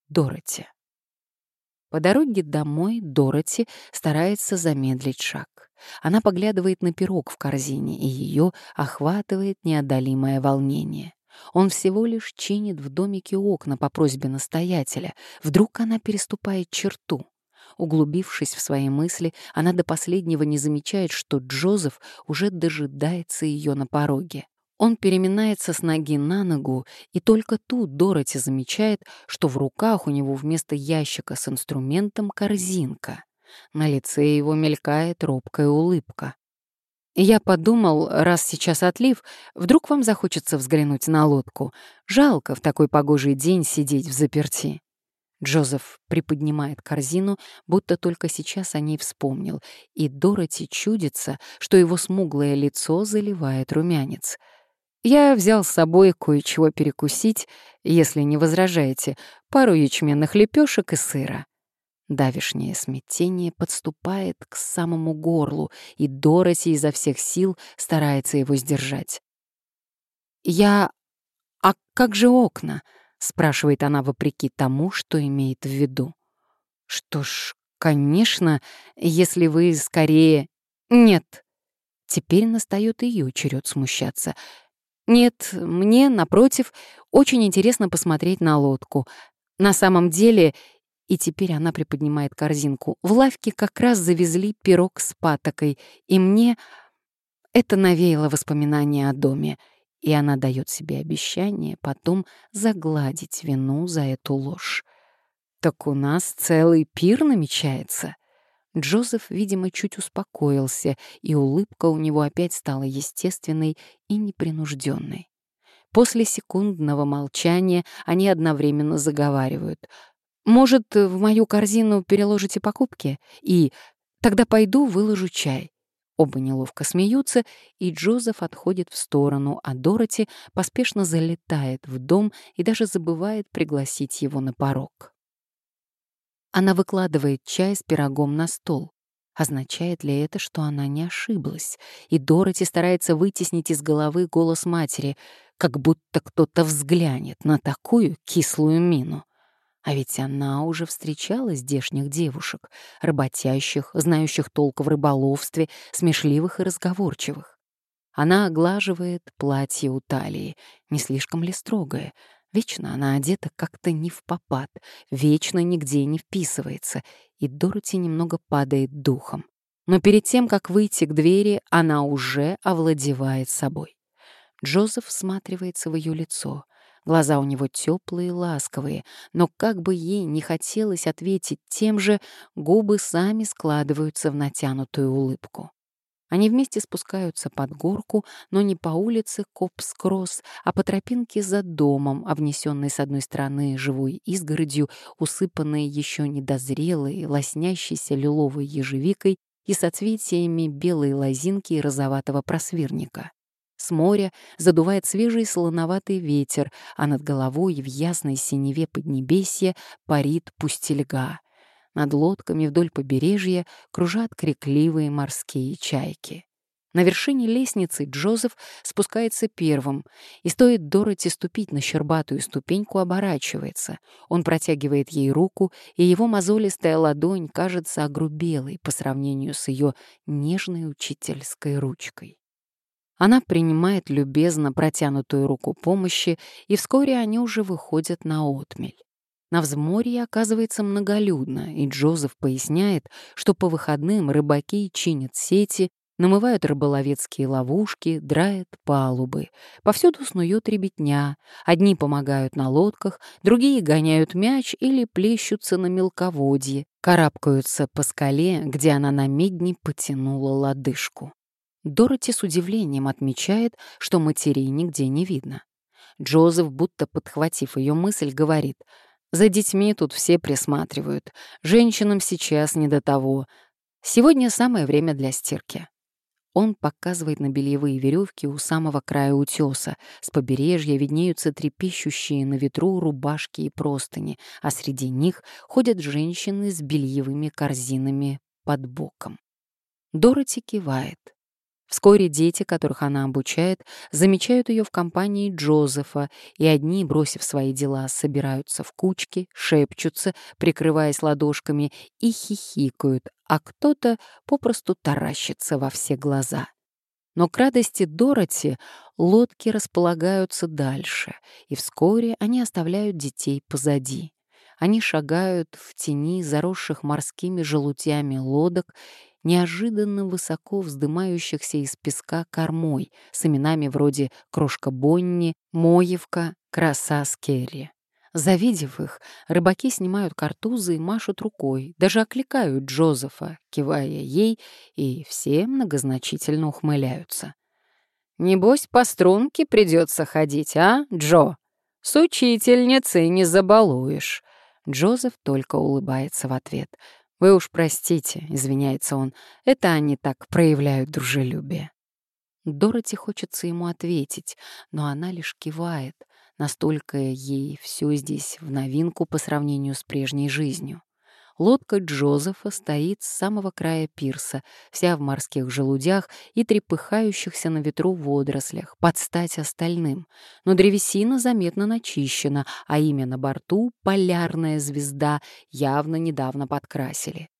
Дороти. По дороге домой Дороти старается замедлить шаг. Она поглядывает на пирог в корзине, и ее охватывает неодолимое волнение. Он всего лишь чинит в домике окна по просьбе настоятеля. Вдруг она переступает черту. Углубившись в свои мысли, она до последнего не замечает, что Джозеф уже дожидается ее на пороге. Он переминается с ноги на ногу, и только тут Дороти замечает, что в руках у него вместо ящика с инструментом корзинка. На лице его мелькает робкая улыбка. «Я подумал, раз сейчас отлив, вдруг вам захочется взглянуть на лодку. Жалко в такой погожий день сидеть взаперти». Джозеф приподнимает корзину, будто только сейчас о ней вспомнил, и Дороти чудится, что его смуглое лицо заливает румянец. «Я взял с собой кое-чего перекусить, если не возражаете, пару ячменных лепешек и сыра». Давишнее смятение подступает к самому горлу, и Дороти изо всех сил старается его сдержать. «А как же окна?» — спрашивает она вопреки тому, что имеет в виду. «Что ж, конечно, если вы скорее...» «Нет». Теперь настает ее черед смущаться. «Нет, мне, напротив, очень интересно посмотреть на лодку. На самом деле...» И теперь она приподнимает корзинку. «В лавке как раз завезли пирог с патокой, и мне это навеяло воспоминания о доме». И она дает себе обещание потом загладить вину за эту ложь. «Так у нас целый пир намечается». Джозеф, видимо, чуть успокоился, и улыбка у него опять стала естественной и непринужденной. После секундного молчания они одновременно заговаривают. «Может, в мою корзину переложите покупки? И тогда пойду выложу чай». Оба неловко смеются, и Джозеф отходит в сторону, а Дороти поспешно залетает в дом и даже забывает пригласить его на порог. Она выкладывает чай с пирогом на стол. Означает ли это, что она не ошиблась? И Дороти старается вытеснить из головы голос матери, как будто кто-то взглянет на такую кислую мину. А ведь она уже встречала здешних девушек, работящих, знающих толк в рыболовстве, смешливых и разговорчивых. Она оглаживает платье у талии, не слишком ли строгое. Вечно она одета как-то не впопад, вечно нигде не вписывается, и Дороти немного падает духом. Но перед тем, как выйти к двери, она уже овладевает собой. Джозеф всматривается в ее лицо. Глаза у него теплые и ласковые, но как бы ей не хотелось ответить тем же, губы сами складываются в натянутую улыбку. Они вместе спускаются под горку, но не по улице Копс-Кросс, а по тропинке за домом, обнесенной с одной стороны живой изгородью, усыпанной еще недозрелой, лоснящейся лиловой ежевикой и соцветиями белой лозинки и розоватого просвирника. С моря задувает свежий солоноватый ветер, а над головой в ясной синеве поднебесья парит пустельга. Над лодками вдоль побережья кружат крикливые морские чайки. На вершине лестницы Джозеф спускается первым, и стоит Дороти ступить на щербатую ступеньку, оборачивается. Он протягивает ей руку, и его мозолистая ладонь кажется огрубелой по сравнению с ее нежной учительской ручкой. Она принимает любезно протянутую руку помощи, и вскоре они уже выходят на отмель. На взморье оказывается многолюдно, и Джозеф поясняет, что по выходным рыбаки чинят сети, намывают рыболовецкие ловушки, драят палубы. Повсюду снует ребятня. Одни помогают на лодках, другие гоняют мяч или плещутся на мелководье, карабкаются по скале, где она на медне потянула лодыжку. Дороти с удивлением отмечает, что матерей нигде не видно. Джозеф, будто подхватив ее мысль, говорит: «За детьми тут все присматривают. Женщинам сейчас не до того. Сегодня самое время для стирки». Он показывает на бельевые веревки у самого края утеса. С побережья виднеются трепещущие на ветру рубашки и простыни, а среди них ходят женщины с бельевыми корзинами под боком. Дороти кивает. Вскоре дети, которых она обучает, замечают ее в компании Джозефа, и одни, бросив свои дела, собираются в кучки, шепчутся, прикрываясь ладошками, и хихикают, а кто-то попросту таращится во все глаза. Но к радости Дороти лодки располагаются дальше, и вскоре они оставляют детей позади. Они шагают в тени заросших морскими желудями лодок, неожиданно высоко вздымающихся из песка кормой с именами вроде «Крошка Бонни», «Моевка», «Краса Скерри». Завидев их, рыбаки снимают картузы и машут рукой, даже окликают Джозефа, кивая ей, и все многозначительно ухмыляются. «Небось, по струнке придется ходить, а, Джо? С учительницей не забалуешь». Джозеф только улыбается в ответ. «Вы уж простите», — извиняется он, — «это они так проявляют дружелюбие». Дороти хочется ему ответить, но она лишь кивает. Настолько ей все здесь в новинку по сравнению с прежней жизнью. Лодка Джозефа стоит с самого края пирса, вся в морских желудях и трепыхающихся на ветру водорослях, под стать остальным. Но древесина заметно начищена, а имя на борту — «Полярная звезда», явно недавно подкрасили.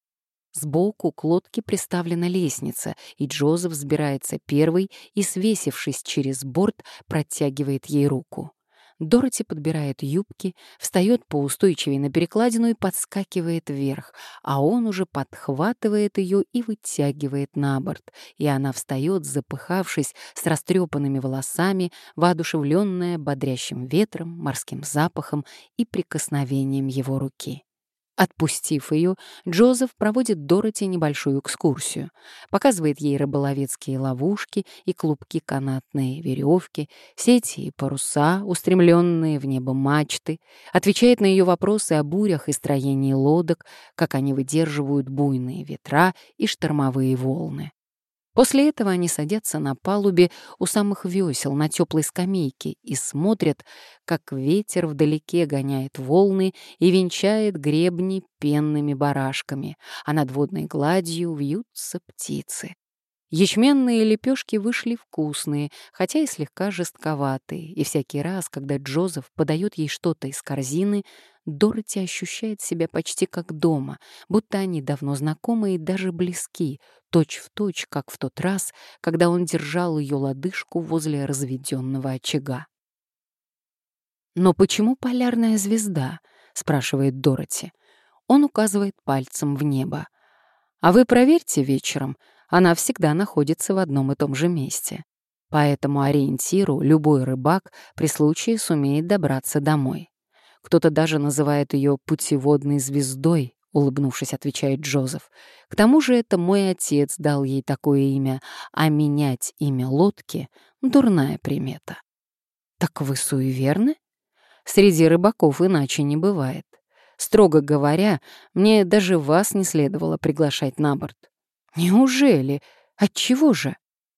Сбоку к лодке приставлена лестница, и Джозеф взбирается первый и, свесившись через борт, протягивает ей руку. Дороти подбирает юбки, встает поустойчивее на перекладину и подскакивает вверх, а он уже подхватывает ее и вытягивает на борт, и она встает, запыхавшись, с растрепанными волосами, воодушевленная бодрящим ветром, морским запахом и прикосновением его руки. Отпустив ее, Джозеф проводит Дороти небольшую экскурсию, показывает ей рыболовецкие ловушки и клубки канатной веревки, сети и паруса, устремленные в небо мачты, отвечает на ее вопросы о бурях и строении лодок, как они выдерживают буйные ветра и штормовые волны. После этого они садятся на палубе у самых весел на теплой скамейке и смотрят, как ветер вдалеке гоняет волны и венчает гребни пенными барашками, а над водной гладью вьются птицы. Ячменные лепешки вышли вкусные, хотя и слегка жестковатые, и всякий раз, когда Джозеф подает ей что-то из корзины, Дороти ощущает себя почти как дома, будто они давно знакомы и даже близки, точь-в-точь, как в тот раз, когда он держал ее лодыжку возле разведенного очага. «Но почему полярная звезда?» — спрашивает Дороти. Он указывает пальцем в небо. «А вы проверьте вечером, она всегда находится в одном и том же месте. По этому ориентиру любой рыбак при случае сумеет добраться домой. Кто-то даже называет ее путеводной звездой», — улыбнувшись, отвечает Джозеф. «К тому же это мой отец дал ей такое имя, а менять имя лодки — дурная примета». «Так вы суеверны?» «Среди рыбаков иначе не бывает. Строго говоря, мне даже вас не следовало приглашать на борт». «Неужели? Отчего же?»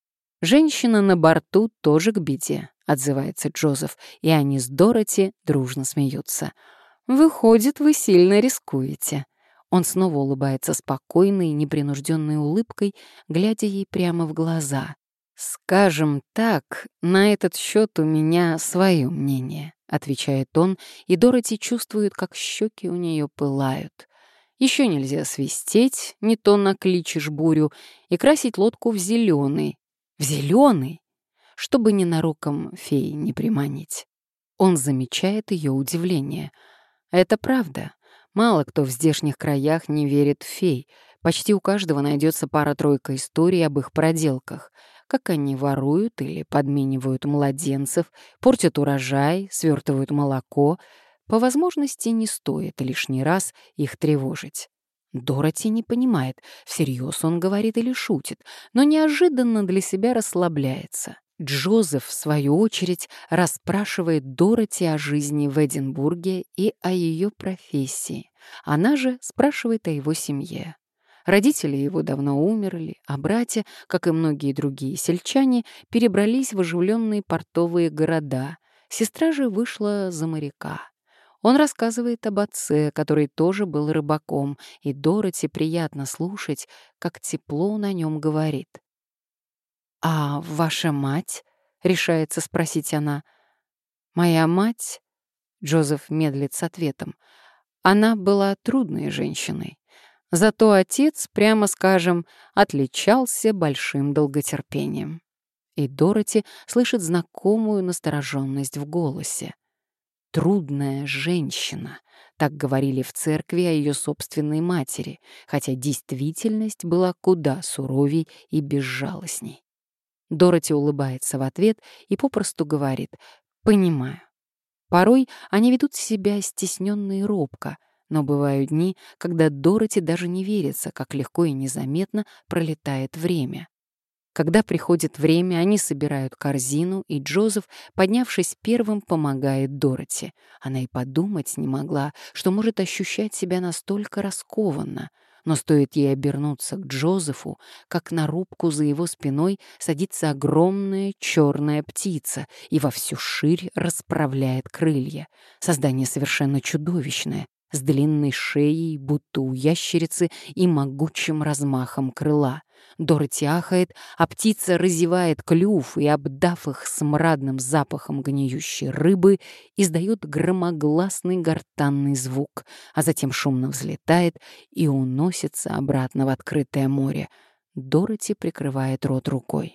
«Женщина на борту тоже к беде», — отзывается Джозеф, и они с Дороти дружно смеются. «Выходит, вы сильно рискуете». Он снова улыбается спокойной, непринужденной улыбкой, глядя ей прямо в глаза. «Скажем так, на этот счет у меня свое мнение», — отвечает он, и Дороти чувствует, как щеки у нее пылают. Еще нельзя свистеть, не то накличешь бурю, и красить лодку в зеленый. В зеленый? Чтобы ненароком феи не приманить. Он замечает ее удивление. Это правда. Мало кто в здешних краях не верит в фей. Почти у каждого найдется пара-тройка историй об их проделках. Как они воруют или подменивают младенцев, портят урожай, свертывают молоко. По возможности не стоит лишний раз их тревожить. Дороти не понимает, всерьез он говорит или шутит, но неожиданно для себя расслабляется. Джозеф, в свою очередь, расспрашивает Дороти о жизни в Эдинбурге и о ее профессии. Она же спрашивает о его семье. Родители его давно умерли, а братья, как и многие другие сельчане, перебрались в оживленные портовые города. Сестра же вышла за моряка. Он рассказывает об отце, который тоже был рыбаком, и Дороти приятно слушать, как тепло на нем говорит. «А ваша мать?» — решается спросить она. «Моя мать...» — Джозеф медлит с ответом. «Она была трудной женщиной. Зато отец, прямо скажем, отличался большим долготерпением». И Дороти слышит знакомую настороженность в голосе. «Трудная женщина», — так говорили в церкви о ее собственной матери, хотя действительность была куда суровей и безжалостней. Дороти улыбается в ответ и попросту говорит «понимаю». Порой они ведут себя стесненно и робко, но бывают дни, когда Дороти даже не верится, как легко и незаметно пролетает время. Когда приходит время, они собирают корзину, и Джозеф, поднявшись первым, помогает Дороти. Она и подумать не могла, что может ощущать себя настолько раскованно. Но стоит ей обернуться к Джозефу, как на рубку за его спиной садится огромная черная птица и во всю ширь расправляет крылья. Создание совершенно чудовищное, с длинной шеей, будто у ящерицы, и могучим размахом крыла. Дороти ахает, а птица разевает клюв и, обдав их смрадным запахом гниющей рыбы, издает громогласный гортанный звук, а затем шумно взлетает и уносится обратно в открытое море. Дороти прикрывает рот рукой.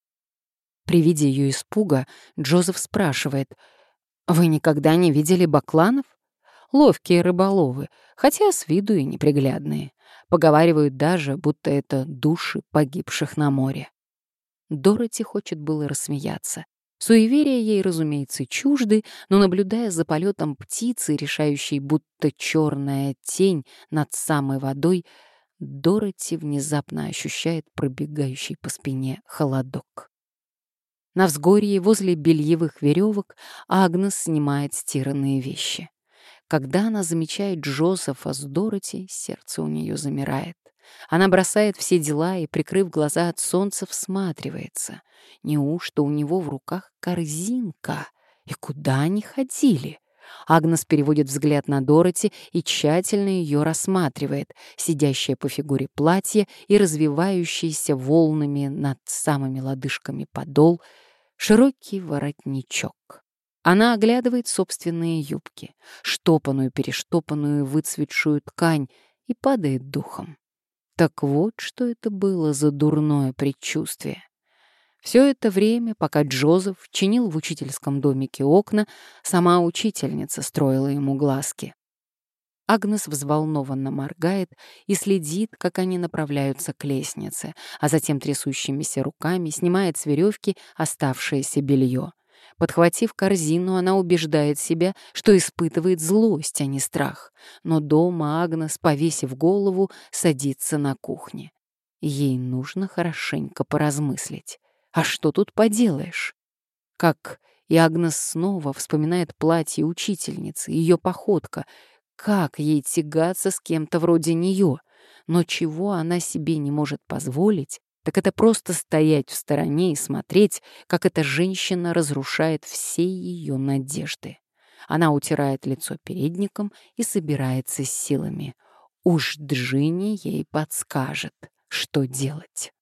При виде ее испуга Джозеф спрашивает: «Вы никогда не видели бакланов?» Ловкие рыболовы, хотя с виду и неприглядные. Поговаривают даже, будто это души погибших на море. Дороти хочет было рассмеяться. Суеверия ей, разумеется, чужды, но, наблюдая за полетом птицы, решающей, будто черная тень над самой водой, Дороти внезапно ощущает пробегающий по спине холодок. На взгорье возле бельевых веревок Агнес снимает стиранные вещи. Когда она замечает Джозефа с Дороти, сердце у нее замирает. Она бросает все дела и, прикрыв глаза от солнца, всматривается. Неужто у него в руках корзинка? И куда они ходили? Агнес переводит взгляд на Дороти и тщательно ее рассматривает, сидящее по фигуре платье и развивающийся волнами над самыми лодыжками подол, широкий воротничок. Она оглядывает собственные юбки, штопанную-перештопанную выцветшую ткань, и падает духом. Так вот, что это было за дурное предчувствие. Все это время, пока Джозеф чинил в учительском домике окна, сама учительница строила ему глазки. Агнес взволнованно моргает и следит, как они направляются к лестнице, а затем трясущимися руками снимает с веревки оставшееся белье. Подхватив корзину, она убеждает себя, что испытывает злость, а не страх. Но дома Агнес, повесив голову, садится на кухне. Ей нужно хорошенько поразмыслить. А что тут поделаешь? Как и Агнес снова вспоминает платье учительницы, ее походка. Как ей тягаться с кем-то вроде нее? Но чего она себе не может позволить, так это просто стоять в стороне и смотреть, как эта женщина разрушает все ее надежды. Она утирает лицо передником и собирается с силами. Уж Джинни ей подскажет, что делать.